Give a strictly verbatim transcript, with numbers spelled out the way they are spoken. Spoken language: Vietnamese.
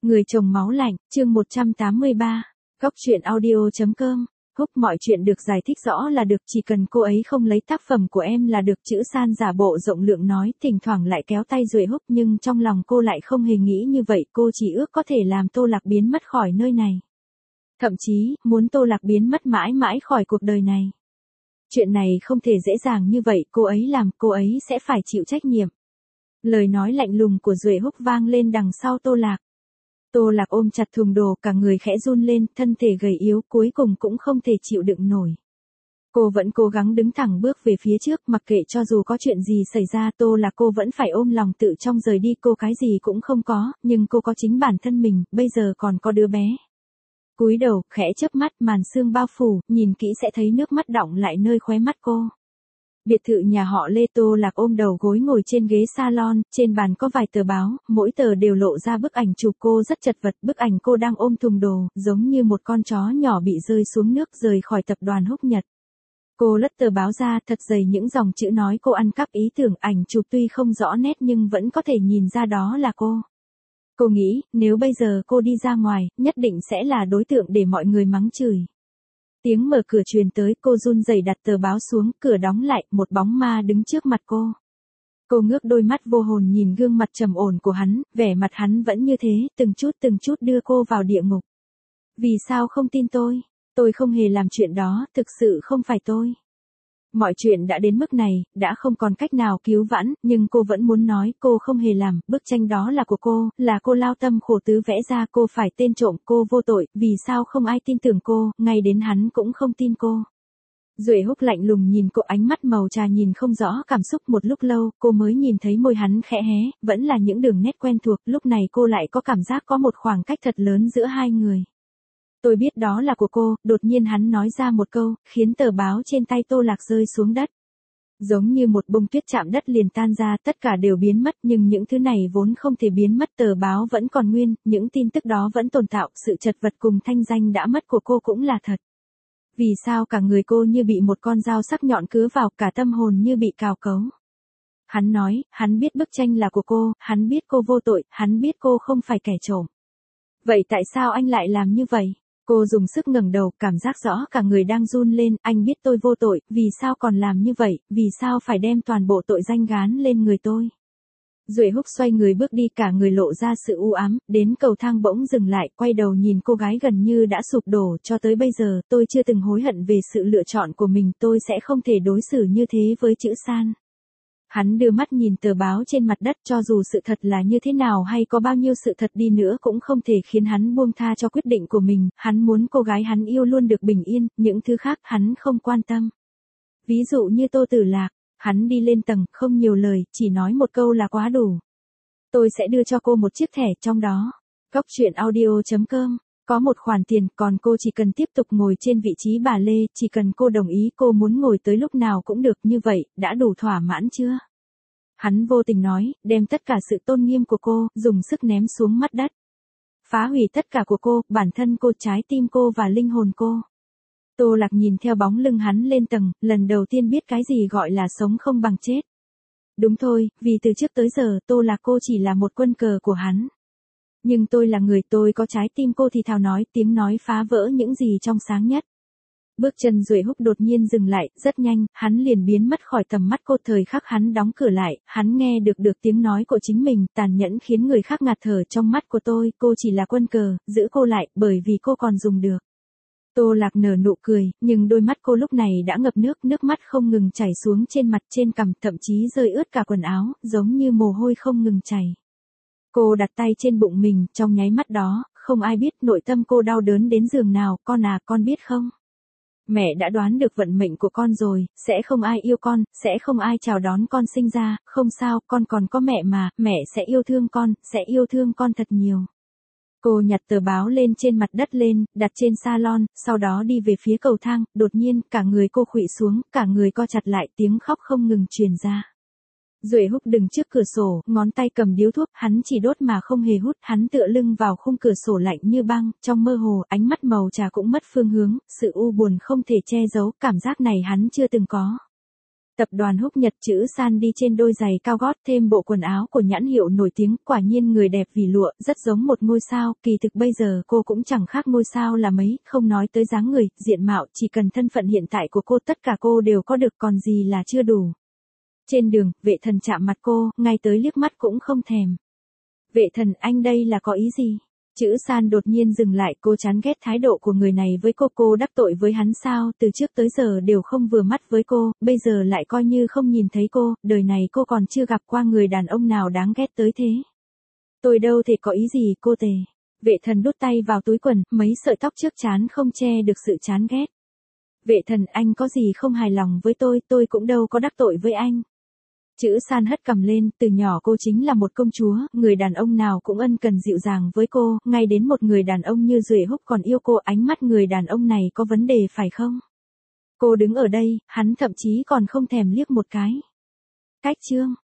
Người chồng máu lạnh, chương một trăm tám mươi ba. Góc truyện audio chấm com. Húc, mọi chuyện được giải thích rõ là được, chỉ cần cô ấy không lấy tác phẩm của em là được. Chữ San giả bộ rộng lượng nói, thỉnh thoảng lại kéo tay Duệ Húc, nhưng trong lòng cô lại không hề nghĩ như vậy. Cô chỉ ước có thể làm Tô Lạc biến mất khỏi nơi này. Thậm chí, muốn Tô Lạc biến mất mãi mãi khỏi cuộc đời này. Chuyện này không thể dễ dàng như vậy, cô ấy làm, cô ấy sẽ phải chịu trách nhiệm. Lời nói lạnh lùng của Duệ Húc vang lên đằng sau Tô Lạc. Tô Lạc ôm chặt thùng đồ, cả người khẽ run lên, thân thể gầy yếu cuối cùng cũng không thể chịu đựng nổi. Cô vẫn cố gắng đứng thẳng bước về phía trước, mặc kệ cho dù có chuyện gì xảy ra. Tô Lạc cô vẫn phải ôm lòng tự trong rời đi. Cô cái gì cũng không có, nhưng cô có chính bản thân mình, bây giờ còn có đứa bé. Cúi đầu, khẽ chớp mắt, màn sương bao phủ, nhìn kỹ sẽ thấy nước mắt đọng lại nơi khóe mắt cô. Biệt thự nhà họ Lê. Tô Lạc ôm đầu gối ngồi trên ghế salon, trên bàn có vài tờ báo, mỗi tờ đều lộ ra bức ảnh chụp cô rất chật vật. Bức ảnh cô đang ôm thùng đồ, giống như một con chó nhỏ bị rơi xuống nước rời khỏi tập đoàn Húc Nhật. Cô lật tờ báo ra, thật dày những dòng chữ nói cô ăn cắp ý tưởng. Ảnh chụp tuy không rõ nét nhưng vẫn có thể nhìn ra đó là cô. Cô nghĩ, nếu bây giờ cô đi ra ngoài, nhất định sẽ là đối tượng để mọi người mắng chửi. Tiếng mở cửa truyền tới, cô run rẩy đặt tờ báo xuống, cửa đóng lại, một bóng ma đứng trước mặt cô. Cô ngước đôi mắt vô hồn nhìn gương mặt trầm ổn của hắn, vẻ mặt hắn vẫn như thế, từng chút từng chút đưa cô vào địa ngục. Vì sao không tin tôi? Tôi không hề làm chuyện đó, thực sự không phải tôi. Mọi chuyện đã đến mức này, đã không còn cách nào cứu vãn, nhưng cô vẫn muốn nói cô không hề làm, bức tranh đó là của cô, là cô lao tâm khổ tứ vẽ ra, cô phải tên trộm, cô vô tội, vì sao không ai tin tưởng cô, ngay đến hắn cũng không tin cô. Duệ Húc lạnh lùng nhìn cô, ánh mắt màu trà nhìn không rõ cảm xúc. Một lúc lâu, cô mới nhìn thấy môi hắn khẽ hé, vẫn là những đường nét quen thuộc, lúc này cô lại có cảm giác có một khoảng cách thật lớn giữa hai người. Tôi biết đó là của cô. Đột nhiên hắn nói ra một câu, khiến tờ báo trên tay Tô Lạc rơi xuống đất. Giống như một bông tuyết chạm đất liền tan ra, tất cả đều biến mất, nhưng những thứ này vốn không thể biến mất. Tờ báo vẫn còn nguyên, những tin tức đó vẫn tồn tại, sự chật vật cùng thanh danh đã mất của cô cũng là thật. Vì sao cả người cô như bị một con dao sắc nhọn cứa vào, cả tâm hồn như bị cào cấu. Hắn nói, hắn biết bức tranh là của cô, hắn biết cô vô tội, hắn biết cô không phải kẻ trộm. Vậy tại sao anh lại làm như vậy? Cô dùng sức ngẩng đầu, cảm giác rõ cả người đang run lên. Anh biết tôi vô tội, vì sao còn làm như vậy, vì sao phải đem toàn bộ tội danh gán lên người tôi? Duệ Húc xoay người bước đi, cả người lộ ra sự u ám, đến cầu thang bỗng dừng lại, quay đầu nhìn cô gái gần như đã sụp đổ. Cho tới bây giờ, tôi chưa từng hối hận về sự lựa chọn của mình, tôi sẽ không thể đối xử như thế với Chữ San. Hắn đưa mắt nhìn tờ báo trên mặt đất, cho dù sự thật là như thế nào hay có bao nhiêu sự thật đi nữa cũng không thể khiến hắn buông tha cho quyết định của mình. Hắn muốn cô gái hắn yêu luôn được bình yên, những thứ khác hắn không quan tâm. Ví dụ như Tô Tử Lạc, hắn đi lên tầng, không nhiều lời, chỉ nói một câu là quá đủ. Tôi sẽ đưa cho cô một chiếc thẻ, trong đó, góc truyện audio chấm com, có một khoản tiền, còn cô chỉ cần tiếp tục ngồi trên vị trí bà Lê, chỉ cần cô đồng ý, cô muốn ngồi tới lúc nào cũng được. Như vậy, đã đủ thỏa mãn chưa? Hắn vô tình nói, đem tất cả sự tôn nghiêm của cô, dùng sức ném xuống mặt đất. Phá hủy tất cả của cô, bản thân cô, trái tim cô và linh hồn cô. Tô Lạc nhìn theo bóng lưng hắn lên tầng, lần đầu tiên biết cái gì gọi là sống không bằng chết. Đúng thôi, vì từ trước tới giờ, Tô Lạc cô chỉ là một quân cờ của hắn. Nhưng tôi là người, tôi có trái tim. Cô thì thào nói, tiếng nói phá vỡ những gì trong sáng nhất. Bước chân Duệ Húc đột nhiên dừng lại, rất nhanh, hắn liền biến mất khỏi tầm mắt cô. Thời khắc hắn đóng cửa lại, hắn nghe được được tiếng nói của chính mình, tàn nhẫn khiến người khác ngạt thở. Trong mắt của tôi, cô chỉ là quân cờ, giữ cô lại, bởi vì cô còn dùng được. Tô Lạc nở nụ cười, nhưng đôi mắt cô lúc này đã ngập nước, nước mắt không ngừng chảy xuống trên mặt, trên cằm, thậm chí rơi ướt cả quần áo, giống như mồ hôi không ngừng chảy. Cô đặt tay trên bụng mình, trong nháy mắt đó, không ai biết nội tâm cô đau đớn đến giường nào. Con à, con biết không? Mẹ đã đoán được vận mệnh của con rồi, sẽ không ai yêu con, sẽ không ai chào đón con sinh ra. Không sao, con còn có mẹ mà, mẹ sẽ yêu thương con, sẽ yêu thương con thật nhiều. Cô nhặt tờ báo lên trên mặt đất lên, đặt trên salon, sau đó đi về phía cầu thang. Đột nhiên, cả người cô khuỵu xuống, cả người co chặt lại, tiếng khóc không ngừng truyền ra. Duệ Húc đứng trước cửa sổ, ngón tay cầm điếu thuốc, hắn chỉ đốt mà không hề hút, hắn tựa lưng vào khung cửa sổ lạnh như băng, trong mơ hồ, ánh mắt màu trà cũng mất phương hướng, sự u buồn không thể che giấu, cảm giác này hắn chưa từng có. Tập đoàn Húc Nhật chữ san đi trên đôi giày cao gót thêm bộ quần áo của nhãn hiệu nổi tiếng, quả nhiên người đẹp vì lụa, rất giống một ngôi sao, kỳ thực bây giờ cô cũng chẳng khác ngôi sao là mấy, không nói tới dáng người, diện mạo, chỉ cần thân phận hiện tại của cô tất cả cô đều có được còn gì là chưa đủ. Trên đường, Vệ Thần chạm mặt cô, ngay tới liếc mắt cũng không thèm. Vệ Thần, anh đây là có ý gì? Chữ san đột nhiên dừng lại, cô chán ghét thái độ của người này với cô, cô đắc tội với hắn sao, từ trước tới giờ đều không vừa mắt với cô, bây giờ lại coi như không nhìn thấy cô, đời này cô còn chưa gặp qua người đàn ông nào đáng ghét tới thế. Tôi đâu thể có ý gì, cô tề. Vệ Thần đút tay vào túi quần, mấy sợi tóc trước trán không che được sự chán ghét. Vệ Thần, anh có gì không hài lòng với tôi, tôi cũng đâu có đắc tội với anh. Chữ san hất cằm lên, từ nhỏ cô chính là một công chúa, người đàn ông nào cũng ân cần dịu dàng với cô, ngay đến một người đàn ông như Duệ Húc còn yêu cô, ánh mắt người đàn ông này có vấn đề phải không? Cô đứng ở đây, hắn thậm chí còn không thèm liếc một cái. Cách chương